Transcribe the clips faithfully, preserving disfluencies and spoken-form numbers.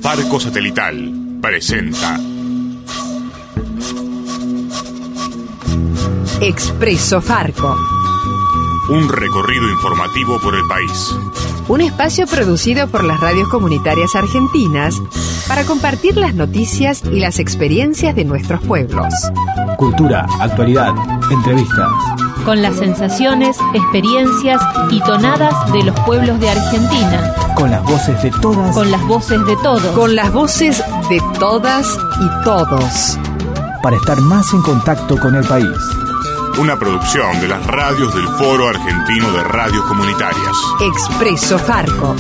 Farco Satelital presenta Expreso Farco. Un recorrido informativo por el país. Un espacio producido por las radios comunitarias argentinas para compartir las noticias y las experiencias de nuestros pueblos. Cultura, actualidad, entrevistas. Con las sensaciones, experiencias y tonadas de los pueblos de Argentina. Con las voces de todas. Con las voces de todos. Con las voces de todas y todos. Para estar más en contacto con el país. Una producción de las radios del Foro Argentino de Radios Comunitarias. Expreso Farco.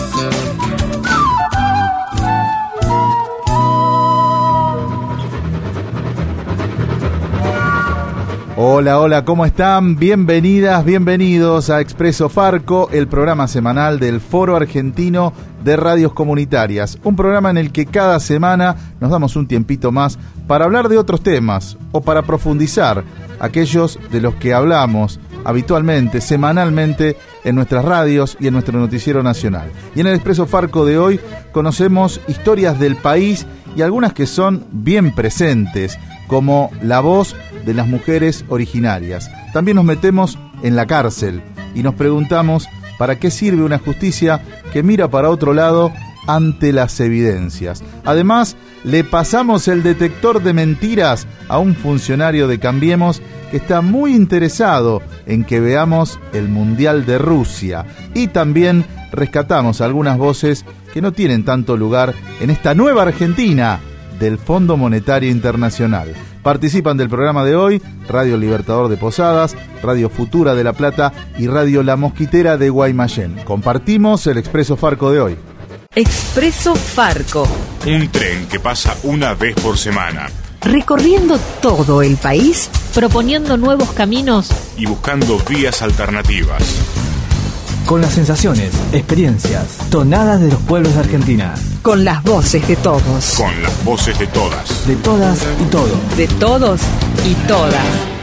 Hola, hola, ¿cómo están? Bienvenidas, bienvenidos a Expreso Farco, el programa semanal del Foro Argentino de Radios Comunitarias. Un programa en el que cada semana nos damos un tiempito más para hablar de otros temas o para profundizar aquellos de los que hablamos habitualmente, semanalmente, en nuestras radios y en nuestro noticiero nacional. Y en el Expreso Farco de hoy conocemos historias del país y algunas que son bien presentes, como la voz de las mujeres originarias. También nos metemos en la cárcel y nos preguntamos para qué sirve una justicia que mira para otro lado ante las evidencias. Además, le pasamos el detector de mentiras a un funcionario de Cambiemos que está muy interesado en que veamos el Mundial de Rusia. Y también rescatamos algunas voces que no tienen tanto lugar en esta nueva Argentina del Fondo Monetario Internacional. Participan del programa de hoy Radio Libertador de Posadas, Radio Futura de La Plata y Radio La Mosquitera de Guaymallén. Compartimos el Expreso Farco de hoy. Expreso Farco. Un tren que pasa una vez por semana. Recorriendo todo el país, proponiendo nuevos caminos y buscando vías alternativas. Con las sensaciones, experiencias, tonadas de los pueblos de Argentina. Con las voces de todos. Con las voces de todas. De todas y todos. De todos y todas.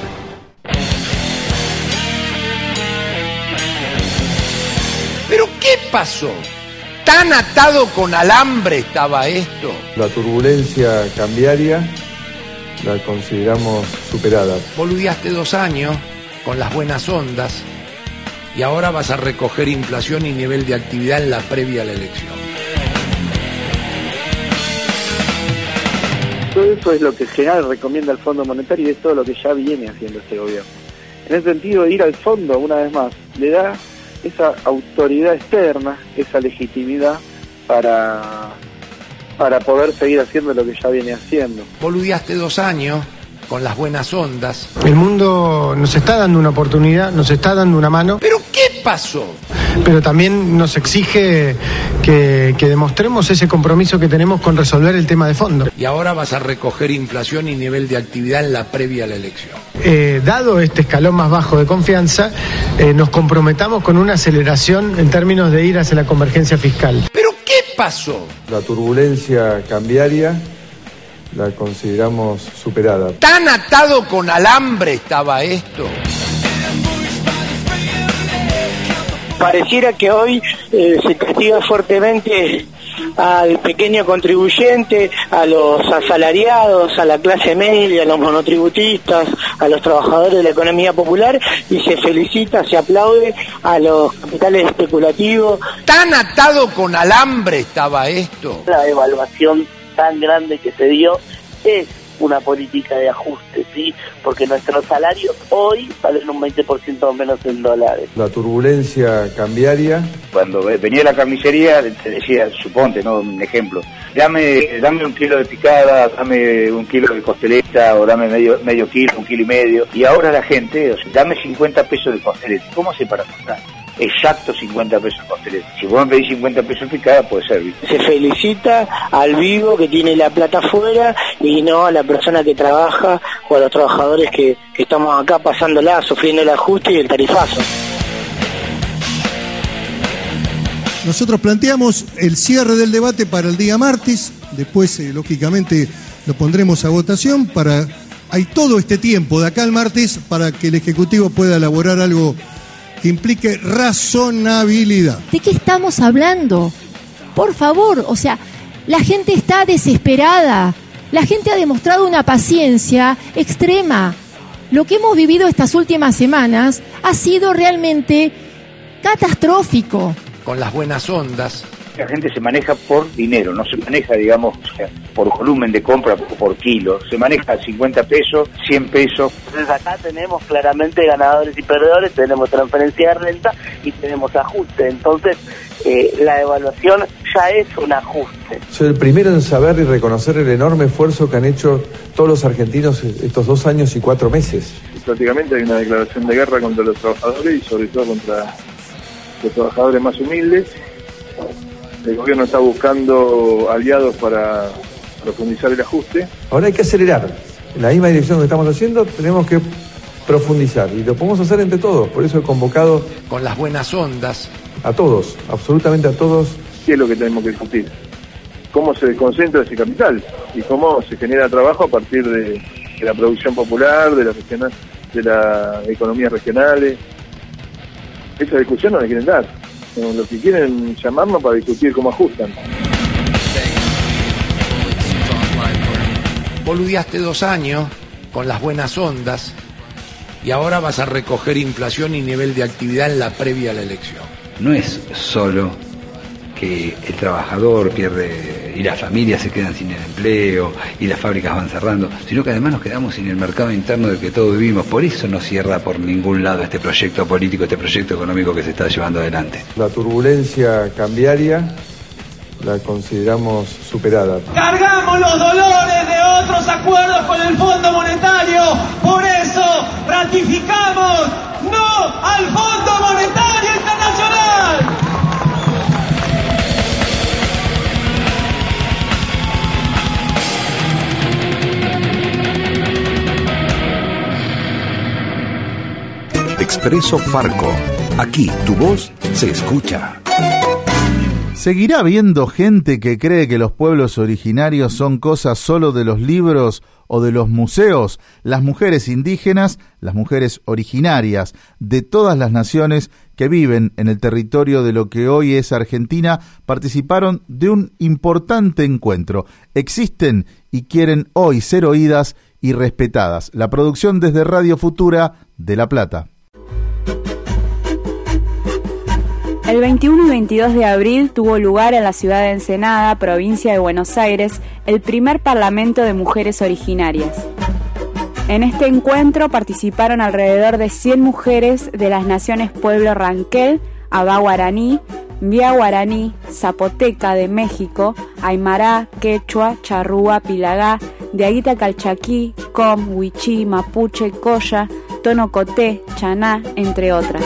¿Pero qué pasó? ¿Tan atado con alambre estaba esto? La turbulencia cambiaria la consideramos superada. Boludeaste dos años con las buenas ondas y ahora vas a recoger inflación y nivel de actividad en la previa a la elección. Todo eso es lo que en general recomienda el Fondo Monetario y es todo lo que ya viene haciendo este gobierno. En ese sentido, ir al fondo, una vez más, le da esa autoridad externa, esa legitimidad para, para poder seguir haciendo lo que ya viene haciendo. Boludeaste dos años con las buenas ondas. El mundo nos está dando una oportunidad, nos está dando una mano. ¿Pero qué pasó? Pero también nos exige que, que demostremos ese compromiso que tenemos con resolver el tema de fondo. Y ahora vas a recoger inflación y nivel de actividad en la previa a la elección. Eh, dado este escalón más bajo de confianza, eh, nos comprometamos con una aceleración en términos de ir hacia la convergencia fiscal. ¿Pero qué pasó? La turbulencia cambiaria la consideramos superada. ¿Tan atado con alambre estaba esto? Pareciera que hoy eh, se castiga fuertemente al pequeño contribuyente, a los asalariados, a la clase media, a los monotributistas, a los trabajadores de la economía popular y se felicita, se aplaude a los capitales especulativos. ¿Tan atado con alambre estaba esto? La evaluación tan grande que se dio es una política de ajuste, ¿sí? Porque nuestros salarios hoy valen un veinte por ciento menos en dólares. La turbulencia cambiaria. Cuando venía la carnicería, te decía, suponte, ¿no? Un ejemplo, dame, dame un kilo de picada, dame un kilo de costeleta, o dame medio, medio kilo, un kilo y medio. Y ahora la gente, o sea, dame cincuenta pesos de costeleta. ¿Cómo hace para comprar? Exacto, cincuenta pesos de costeleta. Si vos me pedís cincuenta pesos picada, puede ser, ¿viste? Se felicita al vivo que tiene la plata afuera y no a la persona que trabaja o a los trabajadores que, que estamos acá pasándola, sufriendo el ajuste y el tarifazo. Nosotros planteamos el cierre del debate para el día martes, después eh, lógicamente lo pondremos a votación para... Hay todo este tiempo de acá al martes para que el Ejecutivo pueda elaborar algo que implique razonabilidad. ¿De qué estamos hablando? Por favor, o sea, La gente está desesperada. La gente ha demostrado una paciencia extrema. Lo que hemos vivido estas últimas semanas ha sido realmente catastrófico. Con las buenas ondas. La gente se maneja por dinero, no se maneja, digamos, por volumen de compra o por kilo. Se maneja cincuenta pesos, cien pesos. Entonces acá tenemos claramente ganadores y perdedores, tenemos transferencia de renta y tenemos ajuste. Entonces eh, la evaluación ya es un ajuste. Soy el primero en saber y reconocer el enorme esfuerzo que han hecho todos los argentinos estos dos años y cuatro meses. Prácticamente hay una declaración de guerra contra los trabajadores y sobre todo contra los trabajadores más humildes. El gobierno está buscando aliados para profundizar el ajuste. Ahora hay que acelerar. En la misma dirección que estamos haciendo, tenemos que profundizar. Y lo podemos hacer entre todos. Por eso he convocado... Con las buenas ondas. A todos, absolutamente a todos. ¿Qué es lo que tenemos que discutir? ¿Cómo se concentra ese capital? Y cómo se genera trabajo a partir de, de la producción popular, de la, regional, de la economía regionales. Esa discusión no la quieren dar. Lo que quieren llamarnos para discutir cómo ajustan. Boludeaste dos años con las buenas ondas y ahora vas a recoger inflación y nivel de actividad en la previa a la elección. No es solo que el trabajador pierde y las familias se quedan sin el empleo y las fábricas van cerrando, sino que además nos quedamos sin el mercado interno del que todos vivimos. Por eso no cierra por ningún lado este proyecto político, este proyecto económico que se está llevando adelante. La turbulencia cambiaria la consideramos superada. Cargamos los dolores de otros acuerdos con el Fondo Monetario, por eso ratificamos no al Fondo Monetario Internacional. Expreso Farco. Aquí tu voz se escucha. ¿Seguirá habiendo gente que cree que los pueblos originarios son cosas solo de los libros o de los museos? Las mujeres indígenas, las mujeres originarias de todas las naciones que viven en el territorio de lo que hoy es Argentina, participaron de un importante encuentro. Existen y quieren hoy ser oídas y respetadas. La producción desde Radio Futura de La Plata. El veintiuno y veintidós de abril tuvo lugar en la ciudad de Ensenada, provincia de Buenos Aires, el primer Parlamento de Mujeres Originarias. En este encuentro participaron alrededor de cien mujeres de las naciones Pueblo Ranquel, Abá Guaraní, Vía Guaraní, Zapoteca de México, Aymara, Quechua, Charrúa, Pilagá, Diaguita Calchaquí, Com, Huichí, Mapuche, Coya, Tono Coté, Chaná, entre otras.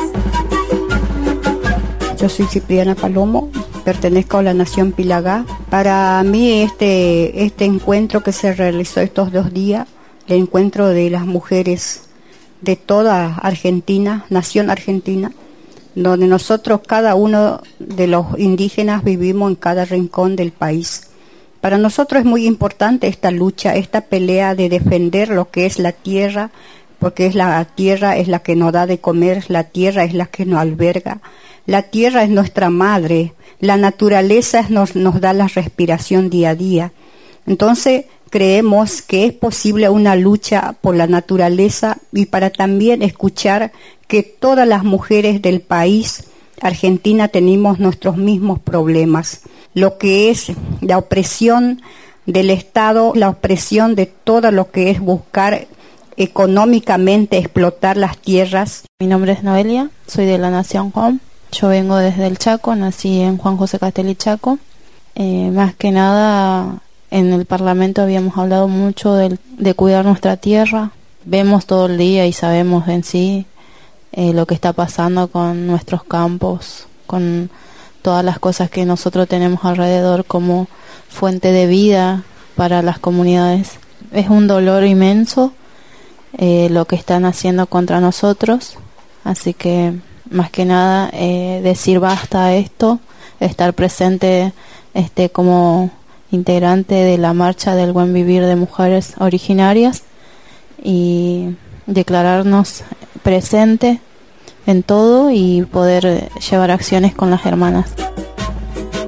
Yo soy Cipriana Palomo, pertenezco a la Nación Pilagá. Para mí este, este encuentro que se realizó estos dos días, el encuentro de las mujeres de toda Argentina, Nación Argentina, donde nosotros, cada uno de los indígenas, vivimos en cada rincón del país. Para nosotros es muy importante esta lucha, esta pelea de defender lo que es la tierra, porque es la tierra es la que nos da de comer, la tierra es la que nos alberga. La tierra es nuestra madre, la naturaleza nos, nos da la respiración día a día. Entonces creemos que es posible una lucha por la naturaleza y para también escuchar que todas las mujeres del país, Argentina, tenemos nuestros mismos problemas. Lo que es la opresión del Estado, la opresión de todo lo que es buscar económicamente explotar las tierras. Mi nombre es Noelia, soy de la Nación Com. Yo vengo desde el Chaco, nací en Juan José Castelli Chaco. Eh, más que nada, en el Parlamento habíamos hablado mucho de, de cuidar nuestra tierra. Vemos todo el día y sabemos en sí eh, lo que está pasando con nuestros campos, con todas las cosas que nosotros tenemos alrededor como fuente de vida para las comunidades. Es un dolor inmenso eh, lo que están haciendo contra nosotros, así que más que nada eh, decir basta a esto, estar presente este como integrante de la marcha del buen vivir de mujeres originarias y declararnos presente en todo y poder llevar acciones con las hermanas.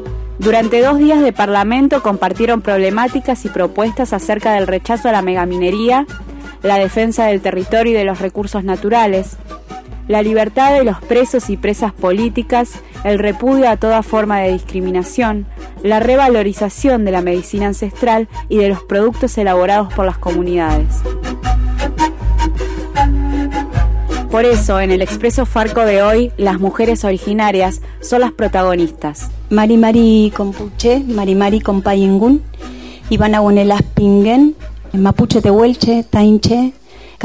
Durante dos días de parlamento compartieron problemáticas y propuestas acerca del rechazo a la megaminería, la defensa del territorio y de los recursos naturales, la libertad de los presos y presas políticas, el repudio a toda forma de discriminación, la revalorización de la medicina ancestral y de los productos elaborados por las comunidades. Por eso, en el Expreso Farco de hoy, las mujeres originarias son las protagonistas. Mari Mari Compuche, Mari Mari Compayingun, Ivana Bonelas Pingen, Mapuche Tehuelche, Tainche,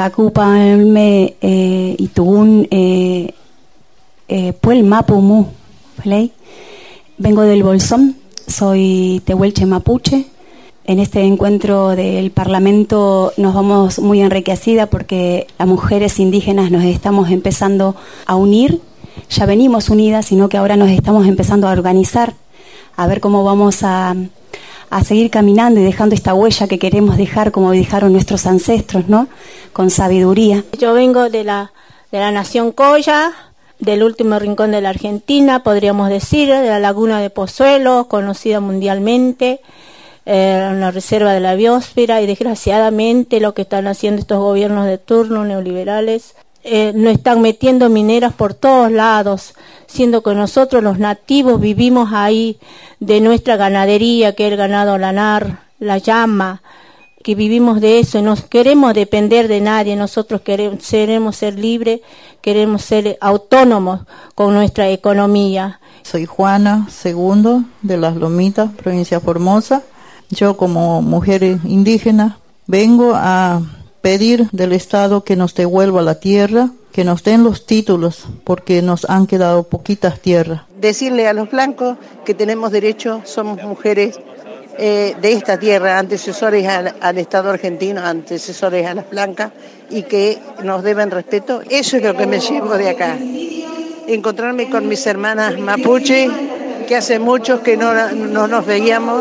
Cacupalme eh, Itugun, eh, eh, Puel Mapumu, ¿vale? Vengo del Bolsón, soy Tehuelche Mapuche. En este encuentro del Parlamento nos vamos muy enriquecidas porque las mujeres indígenas nos estamos empezando a unir. Ya venimos unidas, sino que ahora nos estamos empezando a organizar, a ver cómo vamos a, a seguir caminando y dejando esta huella que queremos dejar como dejaron nuestros ancestros, ¿no? Con sabiduría. Yo vengo de la, de la nación Coya, del último rincón de la Argentina, podríamos decir, de la laguna de Pozuelo, conocida mundialmente, eh, una reserva de la biosfera, y desgraciadamente lo que están haciendo estos gobiernos de turno neoliberales, eh, nos están metiendo mineras por todos lados, siendo que nosotros los nativos vivimos ahí de nuestra ganadería, que es el ganado lanar, la llama, que vivimos de eso, y no queremos depender de nadie. Nosotros queremos, queremos ser libres, queremos ser autónomos con nuestra economía. Soy Juana Segundo de Las Lomitas, provincia de Formosa. Yo, como mujer indígena, vengo a pedir del Estado que nos devuelva la tierra, que nos den los títulos, porque nos han quedado poquitas tierras. Decirle a los blancos que tenemos derecho, somos mujeres eh, de esta tierra, antecesores al, al Estado argentino, antecesores a las blancas, y que nos deben respeto. Eso es lo que me llevo de acá. Encontrarme con mis hermanas mapuche, que hace muchos que no, no nos veíamos,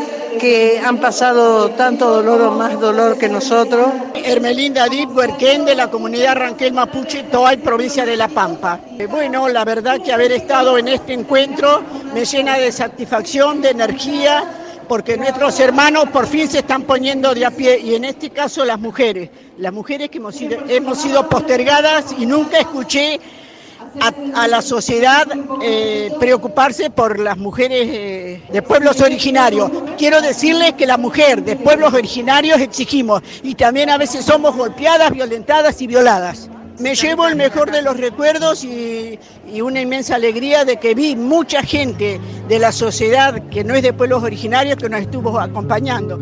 que han pasado tanto dolor o más dolor que nosotros. Hermelinda Dip Huerquén, de la comunidad Ranquel Mapuche, Toay, provincia de La Pampa. Bueno, la verdad que haber estado en este encuentro me llena de satisfacción, de energía, porque nuestros hermanos por fin se están poniendo de a pie, y en este caso las mujeres, las mujeres que hemos sido, hemos sido postergadas, y nunca escuché A, a la sociedad eh, preocuparse por las mujeres eh, de pueblos originarios. Quiero decirles que la mujer de pueblos originarios exigimos, y también a veces somos golpeadas, violentadas y violadas. Me llevo el mejor de los recuerdos y, y una inmensa alegría de que vi mucha gente de la sociedad que no es de pueblos originarios que nos estuvo acompañando.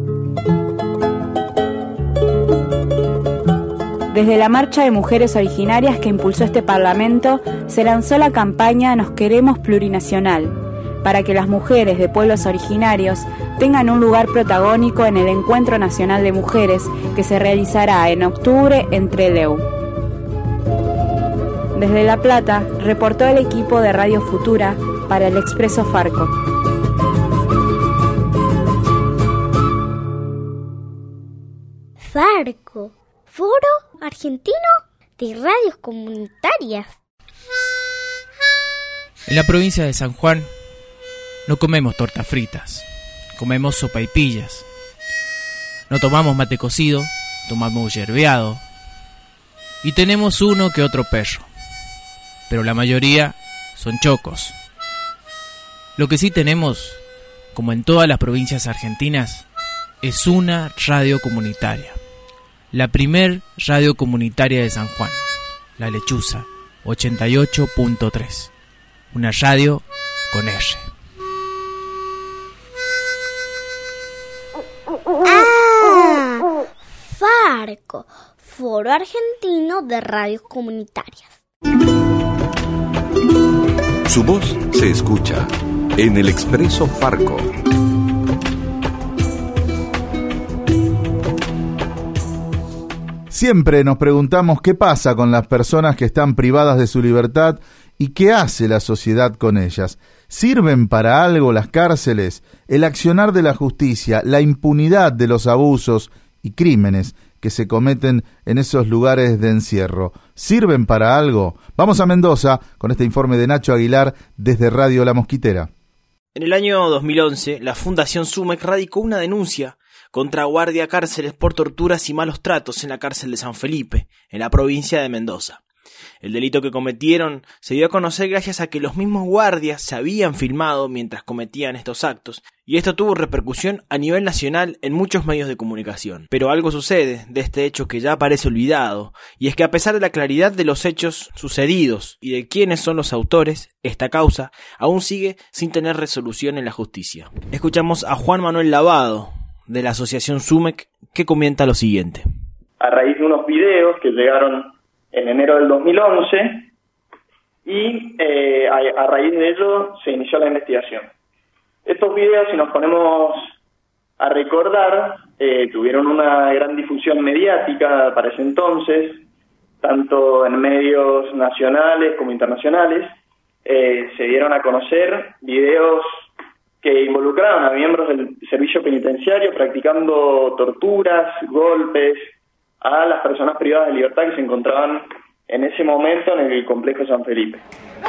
Desde la marcha de mujeres originarias que impulsó este Parlamento, se lanzó la campaña Nos Queremos Plurinacional, para que las mujeres de pueblos originarios tengan un lugar protagónico en el Encuentro Nacional de Mujeres que se realizará en octubre en Trelew. Desde La Plata, reportó el equipo de Radio Futura para el Expreso Farco. Farco, Foro Argentino de Radios Comunitarias. En la provincia de San Juan no comemos tortas fritas, comemos sopaipillas. No tomamos mate cocido, tomamos yerbeado. Y tenemos uno que otro perro, pero la mayoría son chocos. Lo que sí tenemos, como en todas las provincias argentinas, es una radio comunitaria. La primer radio comunitaria de San Juan, La Lechuza, ochenta y ocho punto tres. Una radio con R. ¡Ah! Farco, Foro Argentino de Radios Comunitarias. Su voz se escucha en el Expreso Farco. Siempre nos preguntamos qué pasa con las personas que están privadas de su libertad y qué hace la sociedad con ellas. ¿Sirven para algo las cárceles, el accionar de la justicia, la impunidad de los abusos y crímenes que se cometen en esos lugares de encierro? ¿Sirven para algo? Vamos a Mendoza con este informe de Nacho Aguilar desde Radio La Mosquitera. En el año dos mil once, la Fundación SUMEC radicó una denuncia contra guardia cárceles por torturas y malos tratos en la cárcel de San Felipe, en la provincia de Mendoza. El delito que cometieron se dio a conocer gracias a que los mismos guardias se habían filmado mientras cometían estos actos, y esto tuvo repercusión a nivel nacional en muchos medios de comunicación. Pero algo sucede de este hecho que ya parece olvidado, y es que a pesar de la claridad de los hechos sucedidos y de quiénes son los autores, esta causa aún sigue sin tener resolución en la justicia. Escuchamos a Juan Manuel Lavado, de la Asociación SUMEC, que comenta lo siguiente. A raíz de unos videos que llegaron en enero del dos mil once, y eh, a, a raíz de ello se inició la investigación. Estos videos, si nos ponemos a recordar, eh, tuvieron una gran difusión mediática para ese entonces, tanto en medios nacionales como internacionales. Eh, se dieron a conocer videos que involucraban a miembros del servicio penitenciario practicando torturas, golpes a las personas privadas de libertad que se encontraban en ese momento en el complejo San Felipe.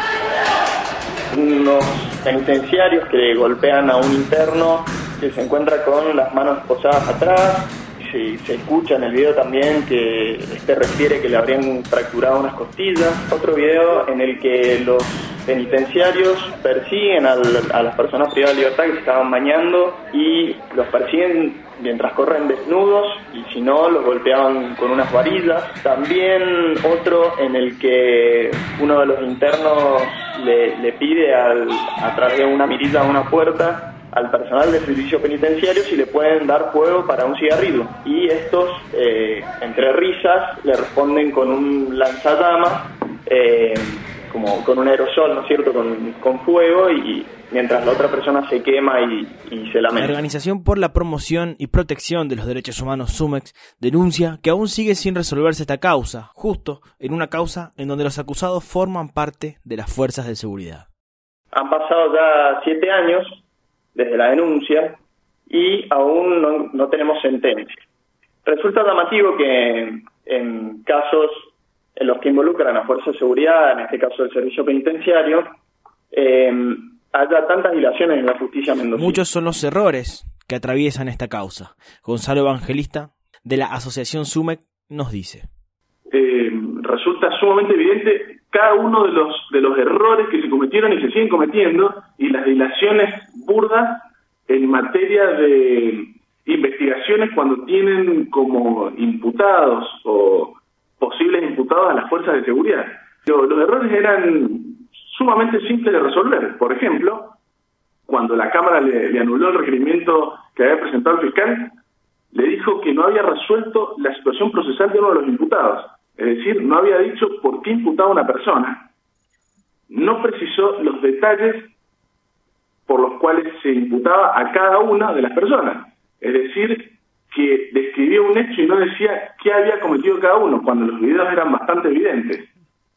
Unos penitenciarios que golpean a un interno que se encuentra con las manos posadas atrás. Se, se escucha en el video también que este refiere que le habrían fracturado unas costillas. Otro video en el que los penitenciarios persiguen al, a las personas privadas de libertad que se estaban bañando y los persiguen mientras corren desnudos, y si no, los golpeaban con unas varillas. También otro en el que uno de los internos le, le pide al, a través de una mirilla a una puerta al personal del servicio penitenciario si le pueden dar fuego para un cigarrillo, y estos, eh, entre risas, le responden con un lanzallamas, eh, como con un aerosol, ¿no es cierto?, con, con fuego, y mientras la otra persona se quema y, y se lamenta. La Organización por la Promoción y Protección de los Derechos Humanos SUMEC denuncia que aún sigue sin resolverse esta causa, justo en una causa en donde los acusados forman parte de las fuerzas de seguridad. Han pasado ya siete años desde la denuncia y aún no, no tenemos sentencia. Resulta llamativo que en casos en los que involucran a fuerzas de seguridad, en este caso el servicio penitenciario, eh, haya tantas dilaciones en la justicia mendocina. Muchos son los errores que atraviesan esta causa. Gonzalo Evangelista, de la Asociación SUMEC, nos dice. Eh, resulta sumamente evidente cada uno de los de los errores que se cometieron y se siguen cometiendo, y las dilaciones burdas en materia de investigaciones cuando tienen como imputados o posibles imputados a las fuerzas de seguridad. Los, los errores eran sumamente simples de resolver. Por ejemplo, cuando la Cámara le, le anuló el requerimiento que había presentado el fiscal, le dijo que no había resuelto la situación procesal de uno de los imputados. Es decir, no había dicho por qué imputaba a una persona. No precisó los detalles por los cuales se imputaba a cada una de las personas. Es decir, que describió un hecho y no decía qué había cometido cada uno, cuando los videos eran bastante evidentes.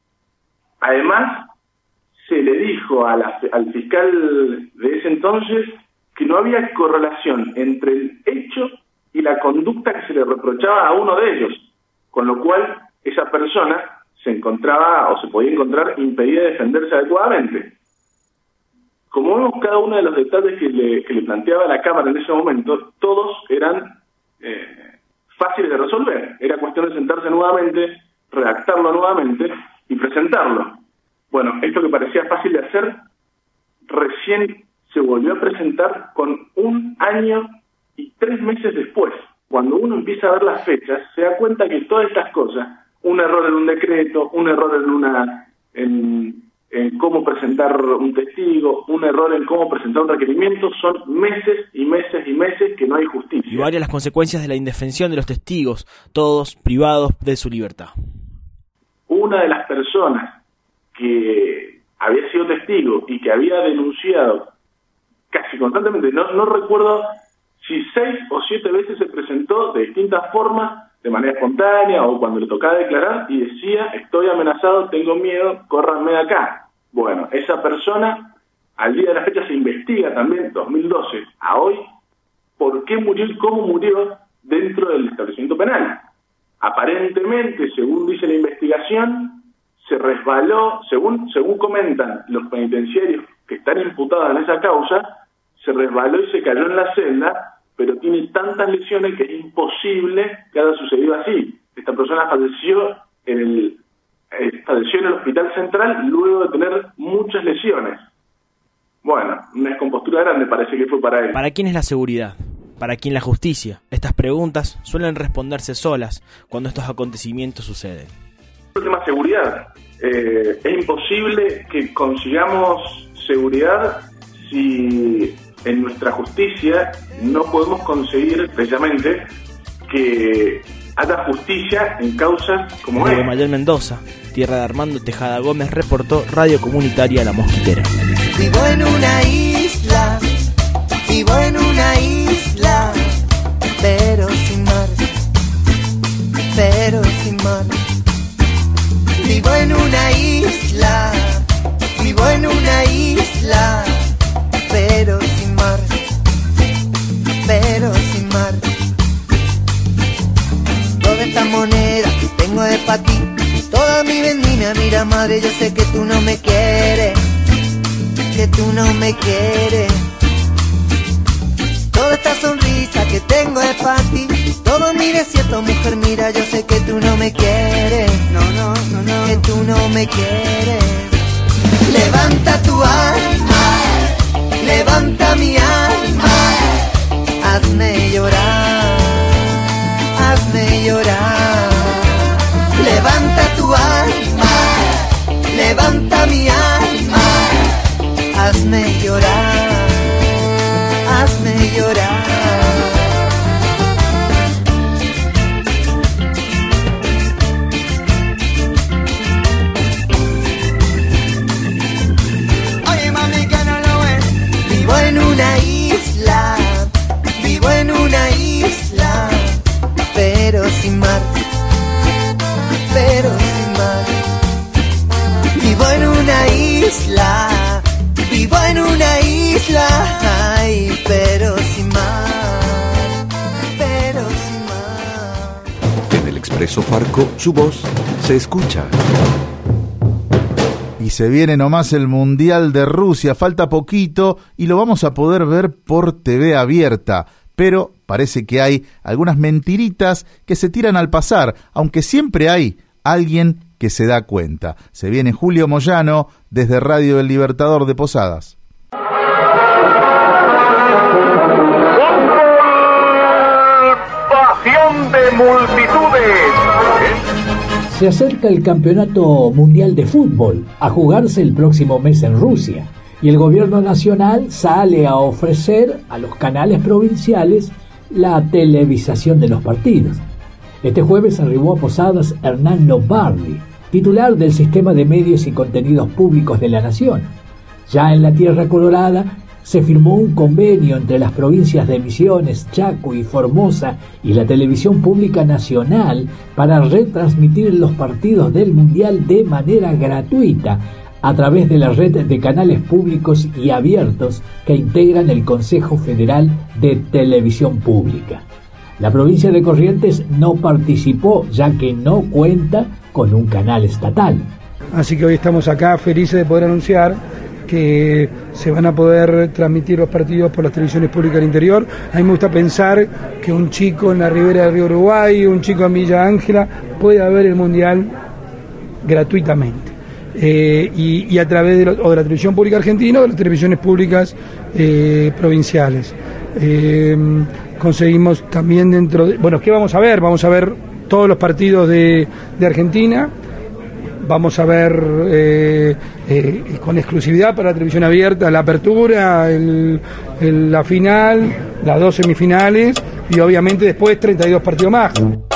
Además, se le dijo a la, al fiscal de ese entonces que no había correlación entre el hecho y la conducta que se le reprochaba a uno de ellos, con lo cual esa persona se encontraba o se podía encontrar impedida de defenderse adecuadamente. Como vemos cada uno de los detalles que le, que le planteaba la Cámara en ese momento, todos eran eh, fáciles de resolver. Era cuestión de sentarse nuevamente, redactarlo nuevamente y presentarlo. Bueno, esto que parecía fácil de hacer, recién se volvió a presentar con un año y tres meses después. Cuando uno empieza a ver las fechas, se da cuenta que todas estas cosas, un error en un decreto, un error en una en, en cómo presentar un testigo, un error en cómo presentar un requerimiento, son meses y meses y meses que no hay justicia. Y varias las consecuencias de la indefensión de los testigos, todos privados de su libertad. Una de las personas que había sido testigo y que había denunciado casi constantemente, no, no recuerdo si seis o siete veces se presentó de distintas formas, de manera espontánea o cuando le tocaba declarar, y decía: estoy amenazado, tengo miedo, córranme de acá. Bueno, esa persona, al día de la fecha se investiga también, dos mil doce a hoy, por qué murió y cómo murió dentro del establecimiento penal. Aparentemente, según dice la investigación, se resbaló, según según comentan los penitenciarios que están imputados en esa causa, se resbaló y se cayó en la celda, pero tiene tantas lesiones que es imposible que haya sucedido así. Esta persona falleció en el, eh, falleció en el Hospital Central luego de tener muchas lesiones. Bueno, una descompostura grande parece que fue para él. ¿Para quién es la seguridad? ¿Para quién la justicia? Estas preguntas suelen responderse solas cuando estos acontecimientos suceden. El tema seguridad. Eh, es imposible que consigamos seguridad si en nuestra justicia no podemos conseguir precisamente que haya justicia en causas como Desde esta. Mayor Mendoza, tierra de Armando Tejada Gómez, reportó Radio Comunitaria La Mosquitera. Vivo en una isla, vivo en una isla, pero sin mar, pero sin mar. Vivo en una isla, vivo en una isla, pero sin mar, pero sin mar. Toda esta moneda que tengo es pa' ti, toda mi vendimia, mira madre, yo sé que tú no me quieres, que tú no me quieres. Toda esta sonrisa que tengo es pa' ti, todo mi desierto, mujer, mira, yo sé que tú no me quieres, no, no, no, no, que tú no me quieres. Levanta tu alma, levanta mi alma, hazme llorar, hazme llorar. Levanta tu alma, levanta mi alma, hazme llorar, hazme llorar. Oye mami que no lo ves, vivo en una isla, vivo en una isla, pero sin mar, pero sin mar. Vivo en una isla, vivo en una isla, ay, pero sin mar, pero sin mar. En el Expreso Farco, su voz se escucha. Y se viene nomás el Mundial de Rusia, falta poquito y lo vamos a poder ver por T V abierta, pero parece que hay algunas mentiritas que se tiran al pasar, aunque siempre hay alguien que se da cuenta. Se viene Julio Moyano desde Radio El Libertador de Posadas. Pasión de multitudes. Se acerca el Campeonato Mundial de Fútbol a jugarse el próximo mes en Rusia y el gobierno nacional sale a ofrecer a los canales provinciales la televisación de los partidos. Este jueves arribó a Posadas Hernán Lombardi, titular del Sistema de Medios y Contenidos Públicos de la Nación. Ya en la Tierra Colorada se firmó un convenio entre las provincias de Misiones, Chaco y Formosa y la Televisión Pública Nacional para retransmitir los partidos del Mundial de manera gratuita a través de la red de canales públicos y abiertos que integran el Consejo Federal de Televisión Pública. La provincia de Corrientes no participó ya que no cuenta con un canal estatal. Así que hoy estamos acá felices de poder anunciar que se van a poder transmitir los partidos por las televisiones públicas del interior. A mí me gusta pensar que un chico en la ribera del río Uruguay, un chico en Villa Ángela, puede ver el Mundial gratuitamente. Eh, y, y a través de, lo, o de la televisión pública argentina o de las televisiones públicas eh, provinciales. Eh, conseguimos también dentro de... Bueno, ¿qué vamos a ver? Vamos a ver todos los partidos de, de Argentina. Vamos a ver eh, eh, con exclusividad para la televisión abierta la apertura, el, el, la final, las dos semifinales y obviamente después treinta y dos partidos más.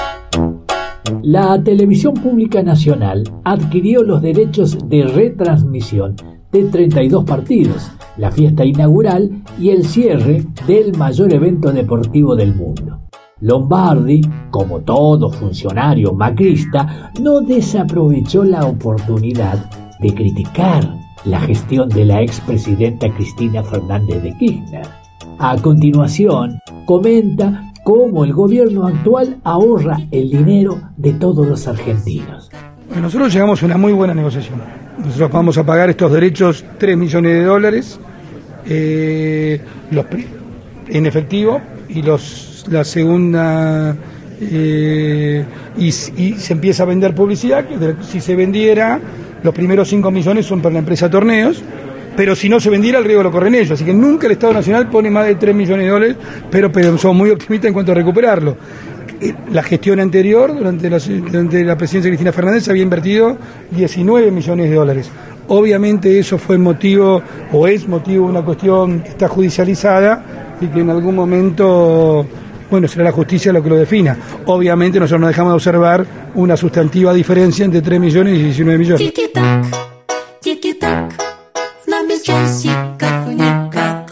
La Televisión Pública Nacional adquirió los derechos de retransmisión de treinta y dos partidos, la fiesta inaugural y el cierre del mayor evento deportivo del mundo. Lombardi, como todo funcionario macrista, no desaprovechó la oportunidad de criticar la gestión de la expresidenta Cristina Fernández de Kirchner. A continuación, comenta cómo el gobierno actual ahorra el dinero de todos los argentinos. Nosotros llegamos a una muy buena negociación. Nosotros vamos a pagar estos derechos tres millones de dólares eh, los, en efectivo, y los la segunda eh, y, y se empieza a vender publicidad, que de, si se vendiera, los primeros cinco millones son para la empresa Torneos, pero si no se vendiera, el riesgo lo corren ellos, así que nunca el Estado Nacional pone más de tres millones de dólares, pero, pero somos muy optimistas en cuanto a recuperarlo. La gestión anterior, durante la, durante la presidencia de Cristina Fernández, se había invertido diecinueve millones de dólares. Obviamente eso fue motivo, o es motivo de una cuestión que está judicializada y que en algún momento, bueno, será la justicia lo que lo defina. Obviamente nosotros no dejamos de observar una sustantiva diferencia entre tres millones y diecinueve millones. Tiki-tac, tiki-tac, la Miss Jessica Funica.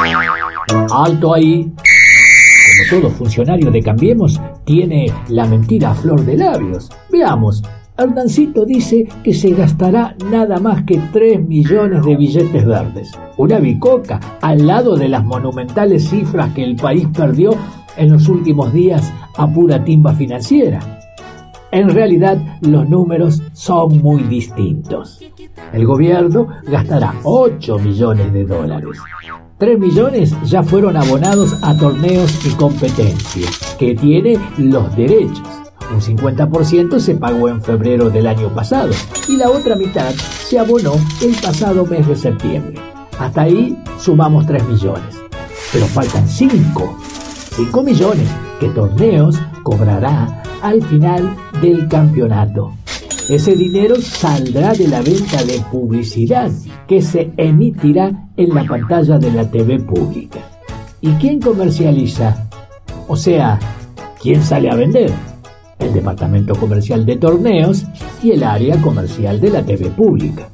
Alto ahí. Como todo funcionario de Cambiemos, tiene la mentira a flor de labios. Veamos. Hernancito dice que se gastará nada más que tres millones de billetes verdes. Una bicoca al lado de las monumentales cifras que el país perdió en los últimos días a pura timba financiera. En realidad, los números son muy distintos. El gobierno gastará ocho millones de dólares. tres millones ya fueron abonados a Torneos y Competencias, que tiene los derechos. Un cincuenta por ciento se pagó en febrero del año pasado y la otra mitad se abonó el pasado mes de septiembre. Hasta ahí sumamos tres millones. Pero faltan cinco. cinco millones que Torneos cobrará al final del campeonato. Ese dinero saldrá de la venta de publicidad que se emitirá en la pantalla de la T V pública. ¿Y quién comercializa? O sea, ¿quién sale a vender? El departamento comercial de Torneos y el área comercial de la T V pública.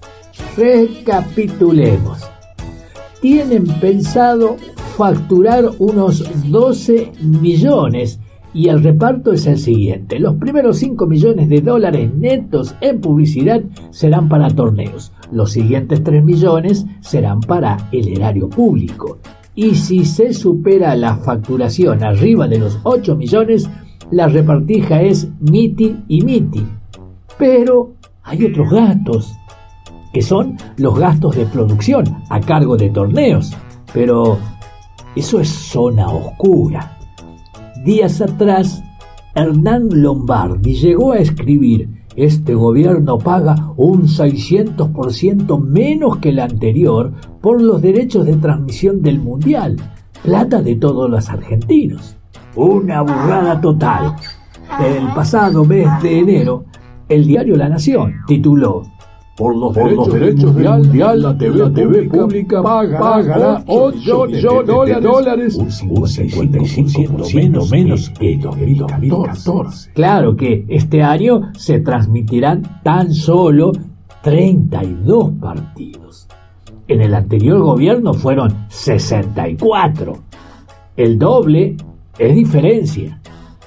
Recapitulemos. Tienen pensado facturar unos doce millones y el reparto es el siguiente. Los primeros cinco millones de dólares netos en publicidad serán para Torneos. Los siguientes tres millones serán para el erario público. Y si se supera la facturación arriba de los ocho millones, la repartija es miti y miti. Pero hay otros gastos, que son los gastos de producción a cargo de Torneos. Pero eso es zona oscura. Días atrás, Hernán Lombardi llegó a escribir: este gobierno paga un seiscientos por ciento menos que el anterior por los derechos de transmisión del Mundial, plata de todos los argentinos. Una burrada total. El pasado mes de enero, el diario La Nación tituló: Por los Por derechos, los derechos del del Mundial, Mundial, la T V, T V pública pagará, pagará ocho millones de dólares, un cincuenta y cinco por ciento menos que dos mil catorce. Claro que este año se transmitirán tan solo treinta y dos partidos. En el anterior gobierno fueron sesenta y cuatro. El doble es diferencia.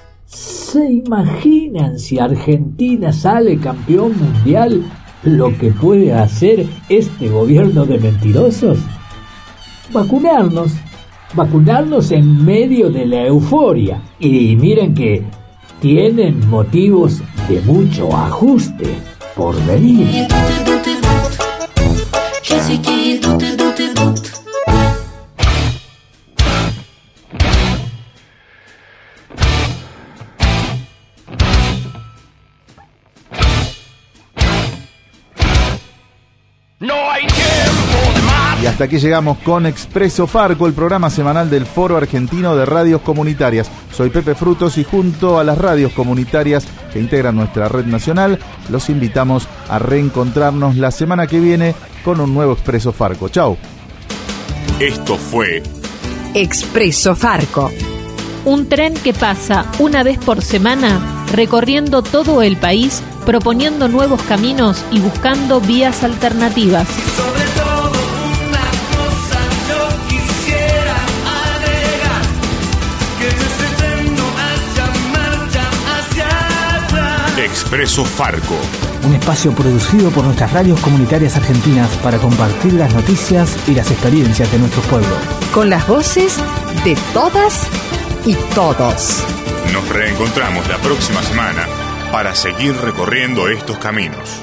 ¿Se imaginan si Argentina sale campeón mundial lo que puede hacer este gobierno de mentirosos? Vacunarnos, vacunarnos en medio de la euforia. Y miren que tienen motivos de mucho ajuste por venir. Y hasta aquí llegamos con Expreso Farco, el programa semanal del Foro Argentino de Radios Comunitarias. Soy Pepe Frutos y junto a las radios comunitarias que integran nuestra red nacional, los invitamos a reencontrarnos la semana que viene con un nuevo Expreso Farco. Chau. Esto fue Expreso Farco. Un tren que pasa una vez por semana recorriendo todo el país, proponiendo nuevos caminos y buscando vías alternativas. Sobre todo una cosa yo quisiera agregar, que en ese tren no haya marcha hacia atrás. Expreso Farco. Un espacio producido por nuestras radios comunitarias argentinas para compartir las noticias y las experiencias de nuestros pueblos. Con las voces de todas y todos. Nos reencontramos la próxima semana para seguir recorriendo estos caminos.